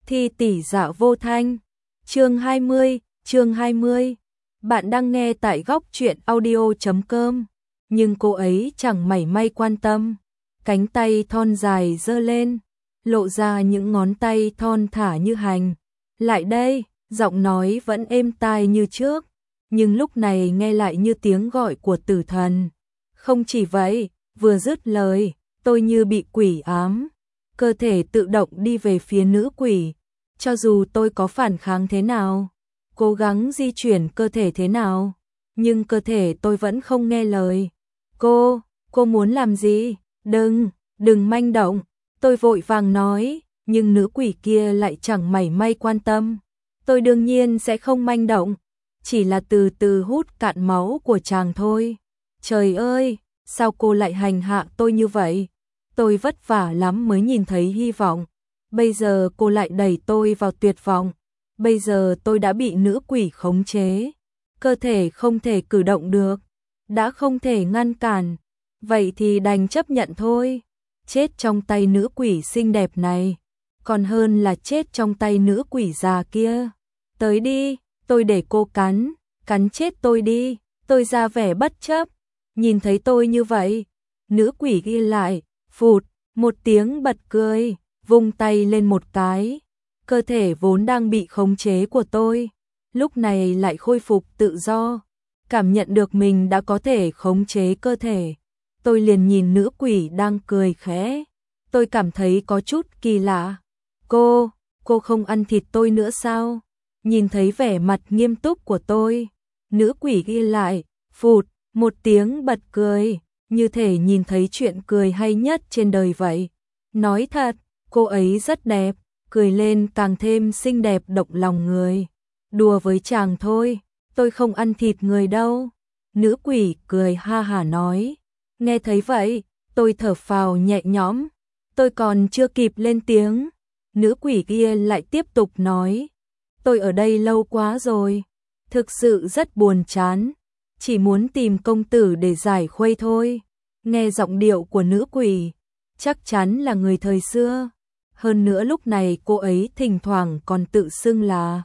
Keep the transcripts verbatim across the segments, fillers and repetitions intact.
Thi tỷ dạ vô thanh. Chương hai mươi, chương hai mươi. Bạn đang nghe tại góc truyện audio chấm com, nhưng cô ấy chẳng mảy may quan tâm. Cánh tay thon dài giơ lên, lộ ra những ngón tay thon thả như hành. Lại đây, giọng nói vẫn êm tai như trước, nhưng lúc này nghe lại như tiếng gọi của tử thần. Không chỉ vậy, vừa dứt lời, tôi như bị quỷ ám, cơ thể tự động đi về phía nữ quỷ. Cho dù tôi có phản kháng thế nào, cố gắng di chuyển cơ thể thế nào, nhưng cơ thể tôi vẫn không nghe lời. Cô, cô muốn làm gì? Đừng, đừng manh động. Tôi vội vàng nói, nhưng nữ quỷ kia lại chẳng mảy may quan tâm. Tôi đương nhiên sẽ không manh động, chỉ là từ từ hút cạn máu của chàng thôi. Trời ơi, sao cô lại hành hạ tôi như vậy? Tôi vất vả lắm mới nhìn thấy hy vọng. Bây giờ cô lại đẩy tôi vào tuyệt vọng. Bây giờ tôi đã bị nữ quỷ khống chế. Cơ thể không thể cử động được. Đã không thể ngăn cản. Vậy thì đành chấp nhận thôi. Chết trong tay nữ quỷ xinh đẹp này, còn hơn là chết trong tay nữ quỷ già kia. Tới đi, tôi để cô cắn. Cắn chết tôi đi. Tôi ra vẻ bất chấp. Nhìn thấy tôi như vậy, nữ quỷ ghi lại, phụt, một tiếng bật cười, vung tay lên một cái. Cơ thể vốn đang bị khống chế của tôi, lúc này lại khôi phục tự do. Cảm nhận được mình đã có thể khống chế cơ thể. Tôi liền nhìn nữ quỷ đang cười khẽ. Tôi cảm thấy có chút kỳ lạ. Cô, cô không ăn thịt tôi nữa sao? Nhìn thấy vẻ mặt nghiêm túc của tôi, nữ quỷ ghi lại, phụt, một tiếng bật cười, như thể nhìn thấy chuyện cười hay nhất trên đời vậy. Nói thật, cô ấy rất đẹp, cười lên càng thêm xinh đẹp động lòng người. Đùa với chàng thôi, tôi không ăn thịt người đâu. Nữ quỷ cười ha hả nói. Nghe thấy vậy, tôi thở phào nhẹ nhõm. Tôi còn chưa kịp lên tiếng, nữ quỷ kia lại tiếp tục nói. Tôi ở đây lâu quá rồi, thực sự rất buồn chán. Chỉ muốn tìm công tử để giải khuây thôi. Nghe giọng điệu của nữ quỷ, chắc chắn là người thời xưa. Hơn nữa lúc này cô ấy thỉnh thoảng còn tự xưng là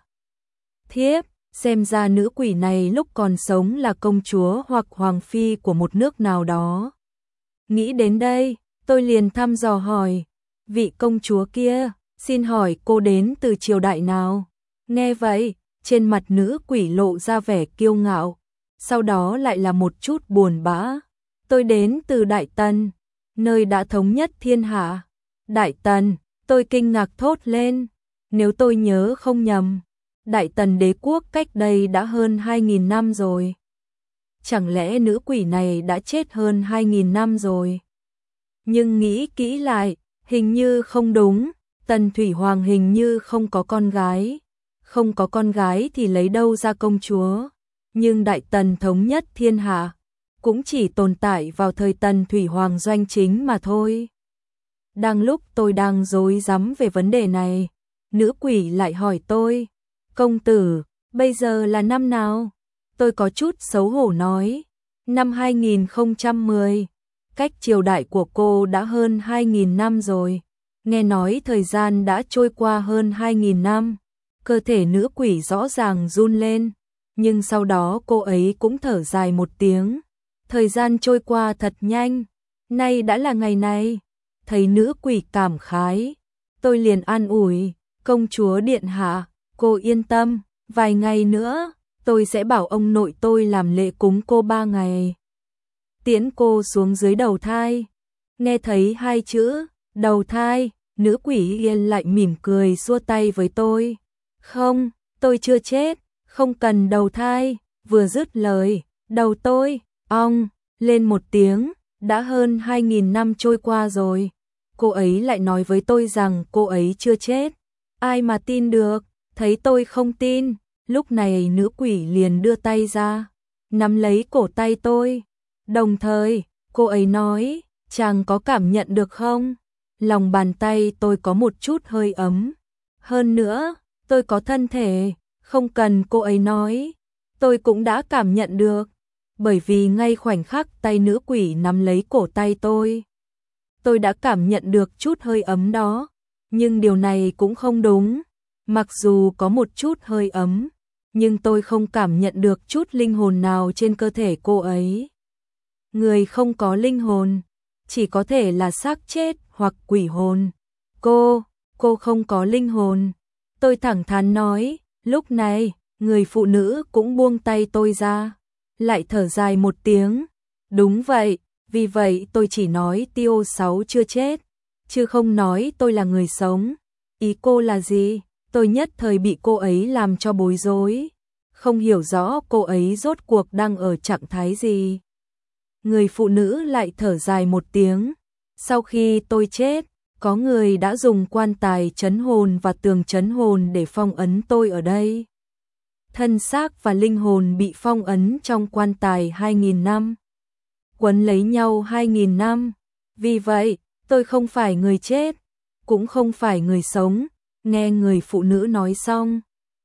thiếp. Xem ra nữ quỷ này lúc còn sống là công chúa hoặc hoàng phi của một nước nào đó. Nghĩ đến đây, tôi liền thăm dò hỏi, vị công chúa kia, xin hỏi cô đến từ triều đại nào? Nghe vậy, trên mặt nữ quỷ lộ ra vẻ kiêu ngạo, sau đó lại là một chút buồn bã. Tôi đến từ Đại Tần, nơi đã thống nhất thiên hạ. Đại Tần, tôi kinh ngạc thốt lên. Nếu tôi nhớ không nhầm, Đại Tần đế quốc cách đây đã hơn hai nghìn năm rồi. Chẳng lẽ nữ quỷ này đã chết hơn hai nghìn năm rồi? Nhưng nghĩ kỹ lại, hình như không đúng. Tần Thủy Hoàng hình như không có con gái. Không có con gái thì lấy đâu ra công chúa? Nhưng Đại Tần thống nhất thiên hạ cũng chỉ tồn tại vào thời Tần Thủy Hoàng doanh chính mà thôi. Đang lúc tôi đang rối rắm về vấn đề này, nữ quỷ lại hỏi tôi, công tử, bây giờ là năm nào? Tôi có chút xấu hổ nói, năm hai nghìn không trăm mười, cách triều đại của cô đã hơn hai nghìn năm rồi. Nghe nói thời gian đã trôi qua hơn hai nghìn năm, cơ thể nữ quỷ rõ ràng run lên. Nhưng sau đó cô ấy cũng thở dài một tiếng. Thời gian trôi qua thật nhanh, nay đã là ngày này. Thấy nữ quỷ cảm khái, tôi liền an ủi, công chúa điện hạ, cô yên tâm, vài ngày nữa, tôi sẽ bảo ông nội tôi làm lễ cúng cô ba ngày. Tiễn cô xuống dưới đầu thai. Nghe thấy hai chữ, đầu thai, nữ quỷ yên lại mỉm cười xua tay với tôi. Không, tôi chưa chết. Không cần đầu thai. Vừa dứt lời, đầu tôi, ong, lên một tiếng. Đã hơn hai nghìn năm trôi qua rồi. Cô ấy lại nói với tôi rằng cô ấy chưa chết. Ai mà tin được? Thấy tôi không tin, lúc này nữ quỷ liền đưa tay ra, nắm lấy cổ tay tôi. Đồng thời, cô ấy nói, chàng có cảm nhận được không? Lòng bàn tay tôi có một chút hơi ấm. Hơn nữa, tôi có thân thể. Không cần cô ấy nói, tôi cũng đã cảm nhận được. Bởi vì ngay khoảnh khắc tay nữ quỷ nắm lấy cổ tay tôi, tôi đã cảm nhận được chút hơi ấm đó. Nhưng điều này cũng không đúng, Mặc dù có một chút hơi ấm, nhưng tôi không cảm nhận được chút linh hồn nào trên cơ thể cô ấy. Người không có linh hồn, chỉ có thể là xác chết hoặc quỷ hồn. Cô, cô không có linh hồn. Tôi thẳng thắn nói, lúc này, người phụ nữ cũng buông tay tôi ra, lại thở dài một tiếng. Đúng vậy, vì vậy tôi chỉ nói Tiêu Sáu chưa chết, chứ không nói tôi là người sống. Ý cô là gì? Tôi nhất thời bị cô ấy làm cho bối rối, không hiểu rõ cô ấy rốt cuộc đang ở trạng thái gì. Người phụ nữ lại thở dài một tiếng. Sau khi tôi chết, có người đã dùng quan tài trấn hồn và tường trấn hồn để phong ấn tôi ở đây. Thân xác và linh hồn bị phong ấn trong quan tài hai nghìn năm, quấn lấy nhau hai nghìn năm. Vì vậy, tôi không phải người chết, cũng không phải người sống. Nghe người phụ nữ nói xong,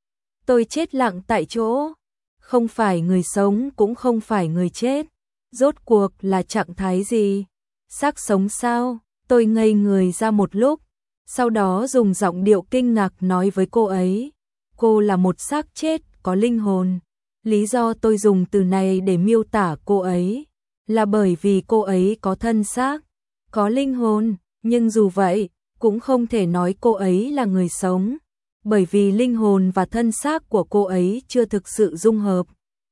tôi chết lặng tại chỗ. Không phải người sống cũng không phải người chết. Rốt cuộc là trạng thái gì? Xác sống sao? Tôi ngây người ra một lúc, sau đó dùng giọng điệu kinh ngạc nói với cô ấy. Cô là một xác chết có linh hồn. Lý do tôi dùng từ này để miêu tả cô ấy là bởi vì cô ấy có thân xác, có linh hồn, nhưng dù vậy, cũng không thể nói cô ấy là người sống, bởi vì linh hồn và thân xác của cô ấy chưa thực sự dung hợp.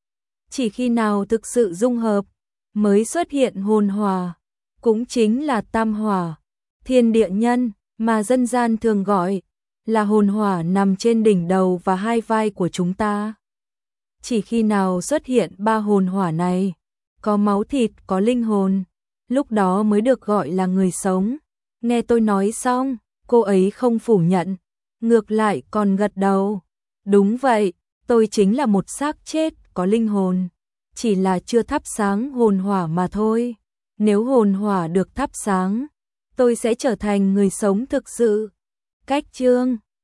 Chỉ khi nào thực sự dung hợp, mới xuất hiện hồn hỏa, cũng chính là tam hỏa, thiên địa nhân, mà dân gian thường gọi là hồn hỏa nằm trên đỉnh đầu và hai vai của chúng ta. Chỉ khi nào xuất hiện ba hồn hỏa này, có máu thịt, có linh hồn, lúc đó mới được gọi là người sống. Nghe tôi nói xong, cô ấy không phủ nhận, ngược lại còn gật đầu. Đúng vậy, tôi chính là một xác chết có linh hồn, chỉ là chưa thắp sáng hồn hỏa mà thôi. Nếu hồn hỏa được thắp sáng, tôi sẽ trở thành người sống thực sự. Cách chương